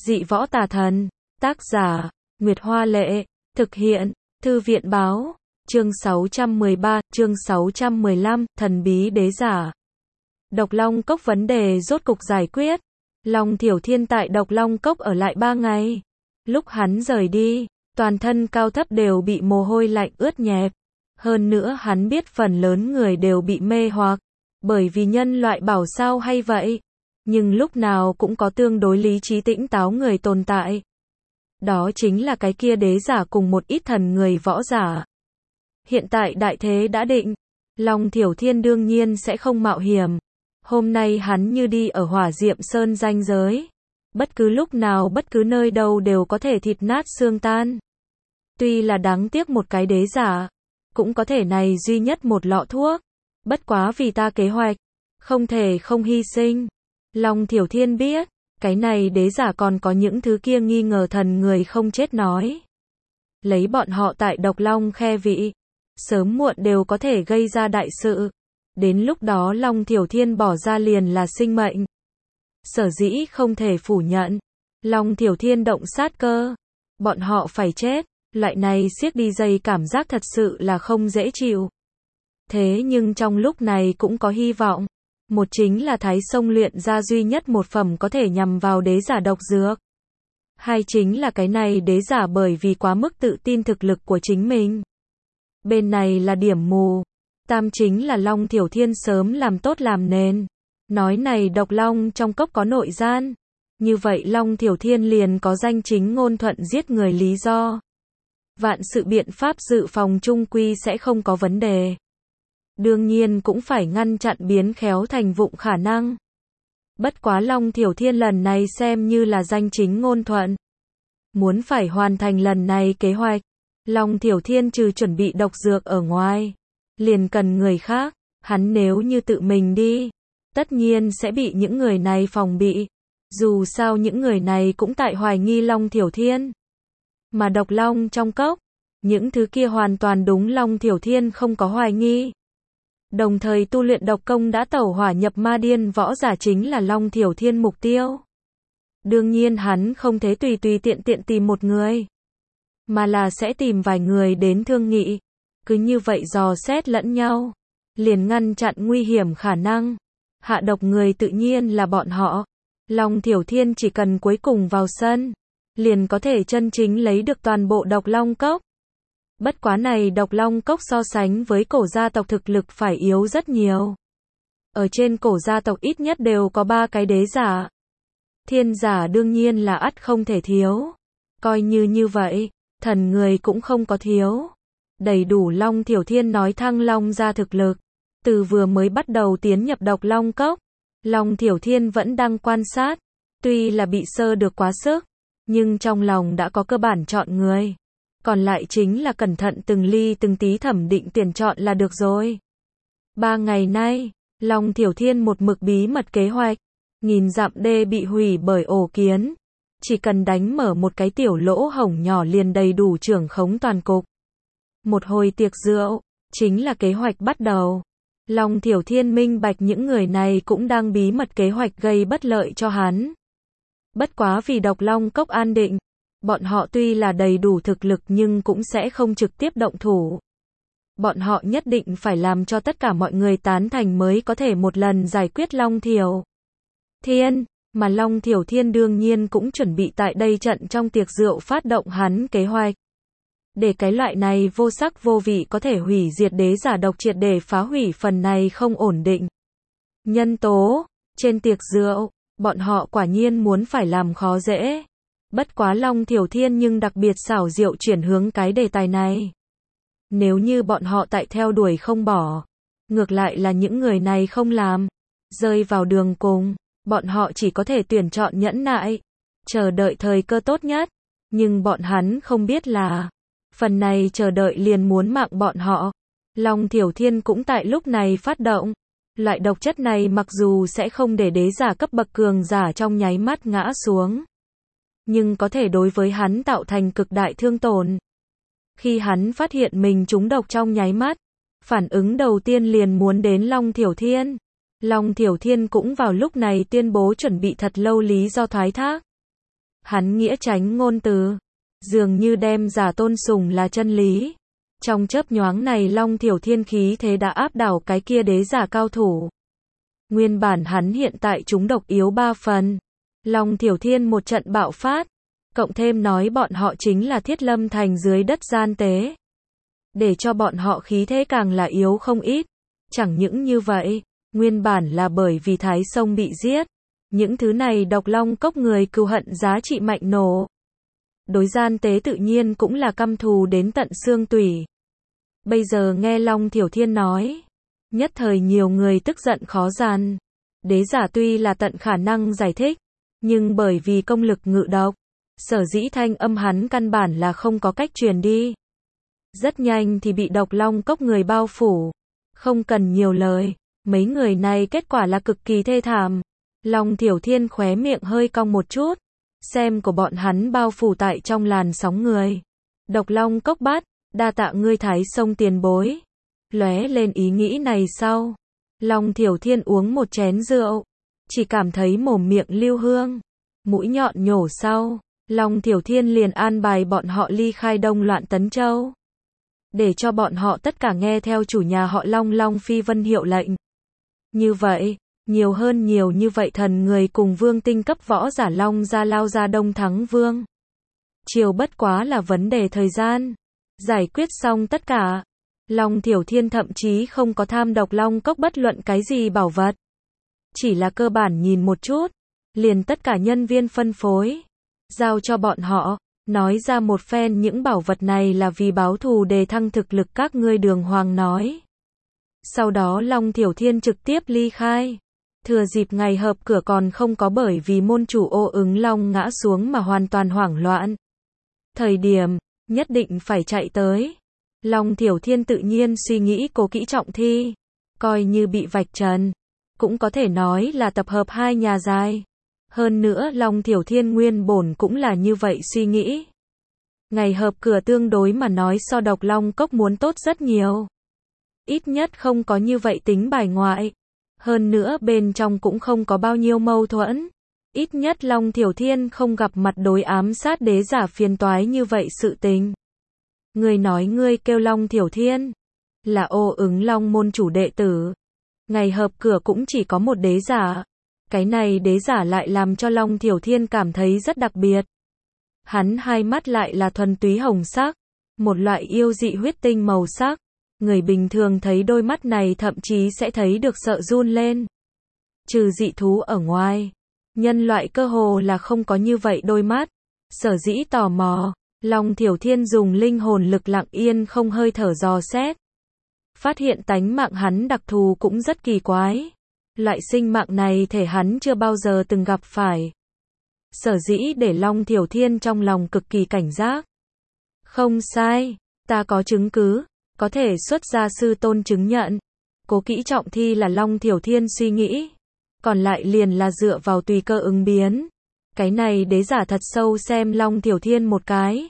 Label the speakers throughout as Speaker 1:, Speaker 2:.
Speaker 1: Dị võ tà thần. Tác giả, Nguyệt Hoa Lệ. Thực hiện, Thư viện Báo. Chương 613, chương 615, thần bí đế giả. Độc Long Cốc vấn đề rốt cục giải quyết. Long Thiểu Thiên tại Độc Long Cốc ở lại 3 ngày. Lúc hắn rời đi, toàn thân cao thấp đều bị mồ hôi lạnh ướt nhẹp. Hơn nữa hắn biết phần lớn người đều bị mê hoặc, bởi vì nhân loại bảo sao hay vậy. Nhưng lúc nào cũng có tương đối lý trí tĩnh táo người tồn tại. Đó chính là cái kia đế giả cùng một ít thần người võ giả. Hiện tại đại thế đã định, Long Thiểu Thiên đương nhiên sẽ không mạo hiểm. Hôm nay hắn như đi ở Hỏa Diệm Sơn ranh giới. Bất cứ lúc nào bất cứ nơi đâu đều có thể thịt nát xương tan. Tuy là đáng tiếc một cái đế giả, cũng có thể này duy nhất một lọ thuốc. Bất quá vì ta kế hoạch, không thể không hy sinh. Long Thiểu Thiên biết, cái này đế giả còn có những thứ kia nghi ngờ thần người không chết nói. Lấy bọn họ tại Độc Long Khe vị, sớm muộn đều có thể gây ra đại sự. Đến lúc đó Long Thiểu Thiên bỏ ra liền là sinh mệnh. Sở dĩ không thể phủ nhận, Long Thiểu Thiên động sát cơ, bọn họ phải chết, loại này siết đi dây cảm giác thật sự là không dễ chịu. Thế nhưng trong lúc này cũng có hy vọng. Một chính là Thái Sông luyện ra duy nhất một phẩm có thể nhằm vào đế giả độc dược. Hai chính là cái này đế giả bởi vì quá mức tự tin thực lực của chính mình. Bên này là điểm mù. Tam chính là Long Thiểu Thiên sớm làm tốt làm nền. Nói này Độc Long trong cốc có nội gian. Như vậy Long Thiểu Thiên liền có danh chính ngôn thuận giết người lý do. Vạn sự biện pháp dự phòng chung quy sẽ không có vấn đề. Đương nhiên cũng phải ngăn chặn biến khéo thành vụng khả năng. Bất quá Long Thiểu Thiên lần này xem như là danh chính ngôn thuận. Muốn phải hoàn thành lần này kế hoạch, Long Thiểu Thiên trừ chuẩn bị độc dược ở ngoài, liền cần người khác. Hắn nếu như tự mình đi, tất nhiên sẽ bị những người này phòng bị. Dù sao những người này cũng tại hoài nghi Long Thiểu Thiên. Mà Độc Long trong cốc, những thứ kia hoàn toàn đúng Long Thiểu Thiên không có hoài nghi. Đồng thời tu luyện độc công đã tẩu hỏa nhập ma điên võ giả chính là Long Thiểu Thiên mục tiêu. Đương nhiên hắn không thể tùy tùy tiện tiện tìm một người, mà là sẽ tìm vài người đến thương nghị. Cứ như vậy dò xét lẫn nhau, liền ngăn chặn nguy hiểm khả năng. Hạ độc người tự nhiên là bọn họ. Long Thiểu Thiên chỉ cần cuối cùng vào sân, liền có thể chân chính lấy được toàn bộ Độc Long Cốc. Bất quá này Độc Long Cốc so sánh với cổ gia tộc thực lực phải yếu rất nhiều. Ở trên cổ gia tộc ít nhất đều có 3 cái đế giả. Thiên giả đương nhiên là ắt không thể thiếu. Coi như vậy, thần người cũng không có thiếu. Đầy đủ Long Thiểu Thiên nói Thăng Long gia thực lực. Từ vừa mới bắt đầu tiến nhập Độc Long Cốc, Long Thiểu Thiên vẫn đang quan sát. Tuy là bị sơ được quá sức, nhưng trong lòng đã có cơ bản chọn người. Còn lại chính là cẩn thận từng ly từng tí thẩm định tuyển chọn là được rồi. 3 ngày nay, Long Thiểu Thiên một mực bí mật kế hoạch. Nghìn dặm đê bị hủy bởi ổ kiến. Chỉ cần đánh mở một cái tiểu lỗ hổng nhỏ liền đầy đủ trưởng khống toàn cục. Một hồi tiệc rượu, chính là kế hoạch bắt đầu. Long Thiểu Thiên minh bạch những người này cũng đang bí mật kế hoạch gây bất lợi cho hắn. Bất quá vì Độc Long Cốc an định, bọn họ tuy là đầy đủ thực lực nhưng cũng sẽ không trực tiếp động thủ. Bọn họ nhất định phải làm cho tất cả mọi người tán thành mới có thể một lần giải quyết Long Thiểu Thiên, mà Long Thiểu Thiên đương nhiên cũng chuẩn bị tại đây trận trong tiệc rượu phát động hắn kế hoạch. Để cái loại này vô sắc vô vị có thể hủy diệt đế giả độc triệt để phá hủy phần này không ổn định nhân tố. Trên tiệc rượu, bọn họ quả nhiên muốn phải làm khó dễ. Bất quá Long Thiểu Thiên nhưng đặc biệt xảo diệu chuyển hướng cái đề tài này. Nếu như bọn họ tại theo đuổi không bỏ, ngược lại là những người này không làm, rơi vào đường cùng, bọn họ chỉ có thể tuyển chọn nhẫn nại, chờ đợi thời cơ tốt nhất. Nhưng bọn hắn không biết là, phần này chờ đợi liền muốn mạng bọn họ. Long Thiểu Thiên cũng tại lúc này phát động. Loại độc chất này mặc dù sẽ không để đế giả cấp bậc cường giả trong nháy mắt ngã xuống, nhưng có thể đối với hắn tạo thành cực đại thương tổn. Khi hắn phát hiện mình trúng độc trong nháy mắt, phản ứng đầu tiên liền muốn đến Long Thiểu Thiên. Long Thiểu Thiên cũng vào lúc này tuyên bố chuẩn bị thật lâu lý do thoái thác. Hắn nghĩa tránh ngôn từ, dường như đem giả tôn sùng là chân lý. Trong chớp nhoáng này Long Thiểu Thiên khí thế đã áp đảo cái kia đế giả cao thủ. Nguyên bản hắn hiện tại chúng độc yếu 3 phần. Long Thiểu Thiên một trận bạo phát, cộng thêm nói bọn họ chính là Thiết Lâm Thành dưới đất gian tế, để cho bọn họ khí thế càng là yếu không ít. Chẳng những như vậy, nguyên bản là bởi vì Thái Sông bị giết, những thứ này Độc Long Cốc người cừu hận giá trị mạnh nổ. Đối gian tế tự nhiên cũng là căm thù đến tận xương tủy. Bây giờ nghe Long Thiểu Thiên nói, nhất thời nhiều người tức giận khó dàn. Đế giả tuy là tận khả năng giải thích, nhưng bởi vì công lực ngự độc, sở dĩ thanh âm hắn căn bản là không có cách truyền đi. Rất nhanh thì bị Độc Long Cốc người bao phủ. Không cần nhiều lời, mấy người này kết quả là cực kỳ thê thảm. Long Thiểu Thiên khóe miệng hơi cong một chút, xem của bọn hắn bao phủ tại trong làn sóng người. Độc Long Cốc bát, đa tạ ngươi Thái Sông tiền bối. Lóe lên ý nghĩ này sau, Long Thiểu Thiên uống một chén rượu, chỉ cảm thấy mồm miệng lưu hương, mũi nhọn nhổ sau, Long Thiểu Thiên liền an bài bọn họ ly khai Đông Loạn Tấn Châu, để cho bọn họ tất cả nghe theo chủ nhà họ Long Long Phi Vân hiệu lệnh. Như vậy, nhiều như vậy thần người cùng vương tinh cấp võ giả Long gia lao ra Đông thắng vương. Chiều bất quá là vấn đề thời gian. Giải quyết xong tất cả, Long Thiểu Thiên thậm chí không có tham Độc Long Cốc bất luận cái gì bảo vật. Chỉ là cơ bản nhìn một chút, liền tất cả nhân viên phân phối, giao cho bọn họ, nói ra một phen những bảo vật này là vì báo thù đề thăng thực lực các ngươi đường hoàng nói. Sau đó Long Thiểu Thiên trực tiếp ly khai. Thừa dịp ngày hợp cửa còn không có bởi vì môn chủ Ô Ứng Long ngã xuống mà hoàn toàn hoảng loạn. Thời điểm, nhất định phải chạy tới. Long Thiểu Thiên tự nhiên suy nghĩ cố kỹ trọng thi. Coi như bị vạch trần, cũng có thể nói là tập hợp hai nhà dài. Hơn nữa Long Thiểu Thiên nguyên bổn cũng là như vậy suy nghĩ. Ngày hợp cửa tương đối mà nói so Độc Long Cốc muốn tốt rất nhiều. Ít nhất không có như vậy tính bài ngoại. Hơn nữa bên trong cũng không có bao nhiêu mâu thuẫn. Ít nhất Long Thiểu Thiên không gặp mặt đối ám sát đế giả phiền toái như vậy sự tình. Người nói ngươi kêu Long Thiểu Thiên, là Ô Ứng Long môn chủ đệ tử. Ngày hợp cửa cũng chỉ có một đế giả. Cái này đế giả lại làm cho Long Thiểu Thiên cảm thấy rất đặc biệt. Hắn hai mắt lại là thuần túy hồng sắc, một loại yêu dị huyết tinh màu sắc. Người bình thường thấy đôi mắt này thậm chí sẽ thấy được sợ run lên. Trừ dị thú ở ngoài, nhân loại cơ hồ là không có như vậy đôi mắt. Sở dĩ tò mò, Long Thiểu Thiên dùng linh hồn lực lặng yên không hơi thở dò xét. Phát hiện tánh mạng hắn đặc thù cũng rất kỳ quái. Loại sinh mạng này thể hắn chưa bao giờ từng gặp phải. Sở dĩ để Long Thiểu Thiên trong lòng cực kỳ cảnh giác. Không sai, ta có chứng cứ, có thể xuất ra sư tôn chứng nhận. Cố kỹ trọng thi là Long Thiểu Thiên suy nghĩ. Còn lại liền là dựa vào tùy cơ ứng biến. Cái này đế giả thật sâu xem Long Thiểu Thiên một cái.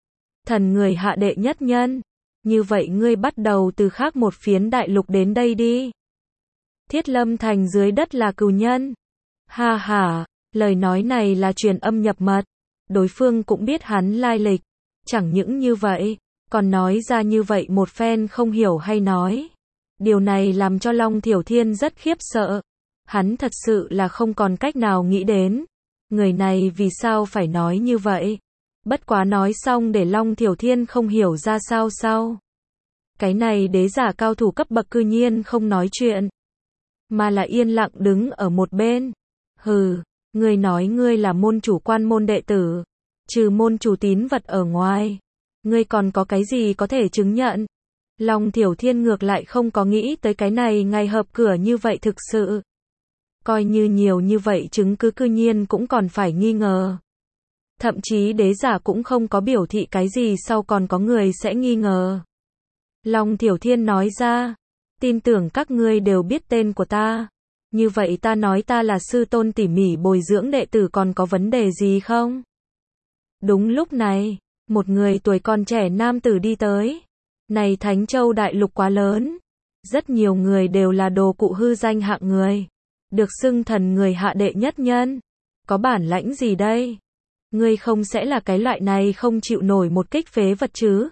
Speaker 1: Thần người hạ đệ nhất nhân. Như vậy ngươi bắt đầu từ khác một phiến đại lục đến đây đi. Thiết Lâm Thành dưới đất là cừu nhân. Ha ha, lời nói này là truyền âm nhập mật. Đối phương cũng biết hắn lai lịch. Chẳng những như vậy, còn nói ra như vậy một phen không hiểu hay nói. Điều này làm cho Long Thiểu Thiên rất khiếp sợ. Hắn thật sự là không còn cách nào nghĩ đến. Người này vì sao phải nói như vậy? Bất quá nói xong để Long Thiểu Thiên không hiểu ra sao sao. Cái này đế giả cao thủ cấp bậc cư nhiên không nói chuyện. Mà là yên lặng đứng ở một bên. Hừ, ngươi nói ngươi là môn chủ quan môn đệ tử. Trừ môn chủ tín vật ở ngoài. Ngươi còn có cái gì có thể chứng nhận? Long Thiểu Thiên ngược lại không có nghĩ tới cái này ngày hợp cửa như vậy thực sự. Coi như nhiều như vậy chứng cứ cư nhiên cũng còn phải nghi ngờ. Thậm chí đế giả cũng không có biểu thị cái gì sau còn có người sẽ nghi ngờ. Long Thiểu Thiên nói ra, tin tưởng các ngươi đều biết tên của ta. Như vậy ta nói ta là sư tôn tỉ mỉ bồi dưỡng đệ tử còn có vấn đề gì không? Đúng lúc này, một người tuổi còn trẻ nam tử đi tới. Này Thánh Châu đại lục quá lớn. Rất nhiều người đều là đồ cụ hư danh hạng người. Được xưng thần người hạ đệ nhất nhân. Có bản lãnh gì đây? Ngươi không sẽ là cái loại này không chịu nổi một kích phế vật chứ?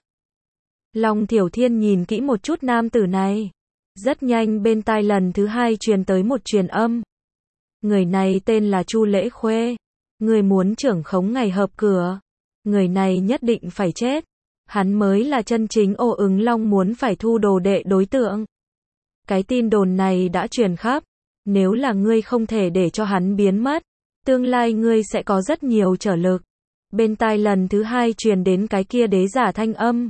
Speaker 1: Long Thiểu Thiên nhìn kỹ một chút nam tử này. Rất nhanh bên tai lần thứ hai truyền tới một truyền âm. Người này tên là Chu Lễ Khuê. Người muốn trưởng khống ngày hợp cửa. Người này nhất định phải chết. Hắn mới là chân chính Ô Ứng Long muốn phải thu đồ đệ đối tượng. Cái tin đồn này đã truyền khắp. Nếu là ngươi không thể để cho hắn biến mất, tương lai ngươi sẽ có rất nhiều trở lực. Bên tai lần thứ hai truyền đến cái kia đế giả thanh âm.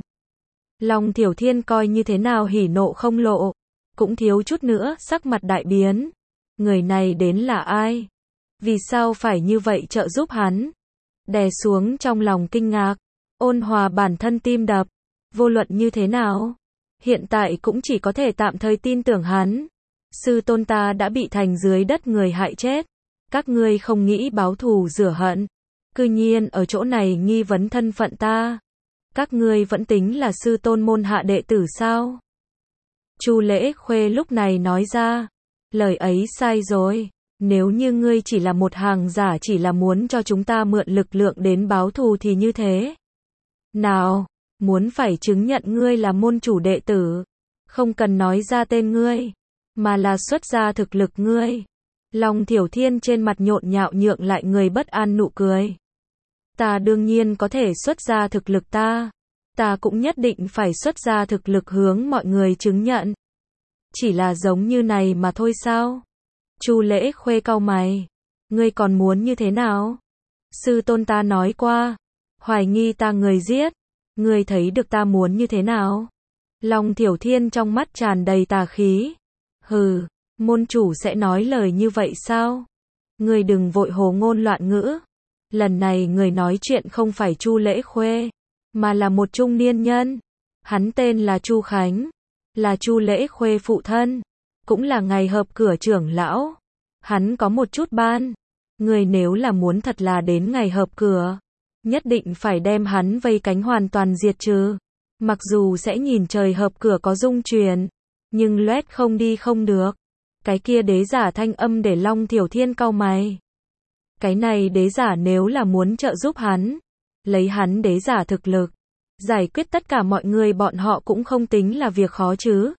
Speaker 1: Long Thiểu Thiên coi như thế nào hỉ nộ không lộ, cũng thiếu chút nữa sắc mặt đại biến. Người này đến là ai? Vì sao phải như vậy trợ giúp hắn? Đè xuống trong lòng kinh ngạc, ôn hòa bản thân tim đập. Vô luận như thế nào, hiện tại cũng chỉ có thể tạm thời tin tưởng hắn. Sư tôn ta đã bị thành dưới đất người hại chết. Các ngươi không nghĩ báo thù rửa hận, cư nhiên ở chỗ này nghi vấn thân phận ta. Các ngươi vẫn tính là sư tôn môn hạ đệ tử sao? Chu Lễ Khuê lúc này nói ra, lời ấy sai rồi. Nếu như ngươi chỉ là một hàng giả, chỉ là muốn cho chúng ta mượn lực lượng đến báo thù thì như thế nào? Muốn phải chứng nhận ngươi là môn chủ đệ tử, không cần nói ra tên ngươi, mà là xuất ra thực lực ngươi. Long Thiểu Thiên trên mặt nhộn nhạo nhượng lại người bất an nụ cười. Ta đương nhiên có thể xuất ra thực lực ta. Ta cũng nhất định phải xuất ra thực lực hướng mọi người chứng nhận. Chỉ là giống như này mà thôi sao? Chu Lễ Khuê cau mày. Ngươi còn muốn như thế nào? Sư tôn ta nói qua, hoài nghi ta người giết. Ngươi thấy được ta muốn như thế nào? Long Thiểu Thiên trong mắt tràn đầy tà khí. Hừ, môn chủ sẽ nói lời như vậy sao? Ngươi đừng vội hồ ngôn loạn ngữ. Lần này người nói chuyện không phải Chu Lễ Khuê, mà là một trung niên nhân. Hắn tên là Chu Khánh, là Chu Lễ Khuê phụ thân, cũng là ngày hợp cửa trưởng lão. Hắn có một chút ban. Người nếu là muốn thật là đến ngày hợp cửa, nhất định phải đem hắn vây cánh hoàn toàn diệt trừ. Mặc dù sẽ nhìn trời hợp cửa có dung truyền, nhưng loét không đi không được. Cái kia đế giả thanh âm để Long Thiểu Thiên cau mày. Cái này đế giả nếu là muốn trợ giúp hắn, lấy hắn đế giả thực lực, giải quyết tất cả mọi người bọn họ cũng không tính là việc khó chứ.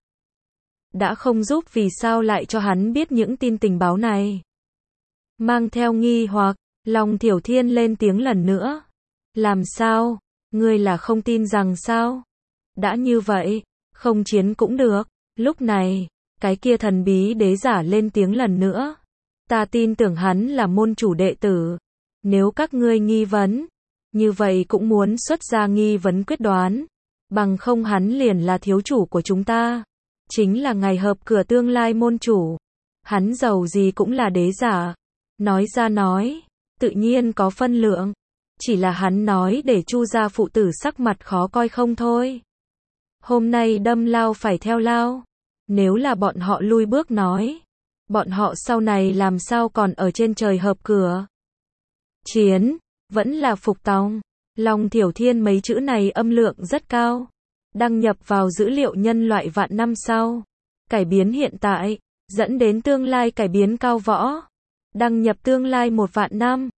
Speaker 1: Đã không giúp vì sao lại cho hắn biết những tin tình báo này? Mang theo nghi hoặc, Long Thiểu Thiên lên tiếng lần nữa. Làm sao? Ngươi là không tin rằng sao? Đã như vậy, không chiến cũng được. Lúc này, cái kia thần bí đế giả lên tiếng lần nữa. Ta tin tưởng hắn là môn chủ đệ tử. Nếu các ngươi nghi vấn, như vậy cũng muốn xuất ra nghi vấn quyết đoán. Bằng không hắn liền là thiếu chủ của chúng ta. Chính là ngày hợp cửa tương lai môn chủ. Hắn giàu gì cũng là đế giả. Nói ra nói, tự nhiên có phân lượng. Chỉ là hắn nói để Chu gia phụ tử sắc mặt khó coi không thôi. Hôm nay đâm lao phải theo lao. Nếu là bọn họ lui bước nói, bọn họ sau này làm sao còn ở trên trời hợp cửa? Chiến, vẫn là phục tòng. Long Thiểu Thiên mấy chữ này âm lượng rất cao. Đăng nhập vào dữ liệu nhân loại vạn năm sau. Cải biến hiện tại, dẫn đến tương lai cải biến cao võ. Đăng nhập tương lai 1 vạn năm.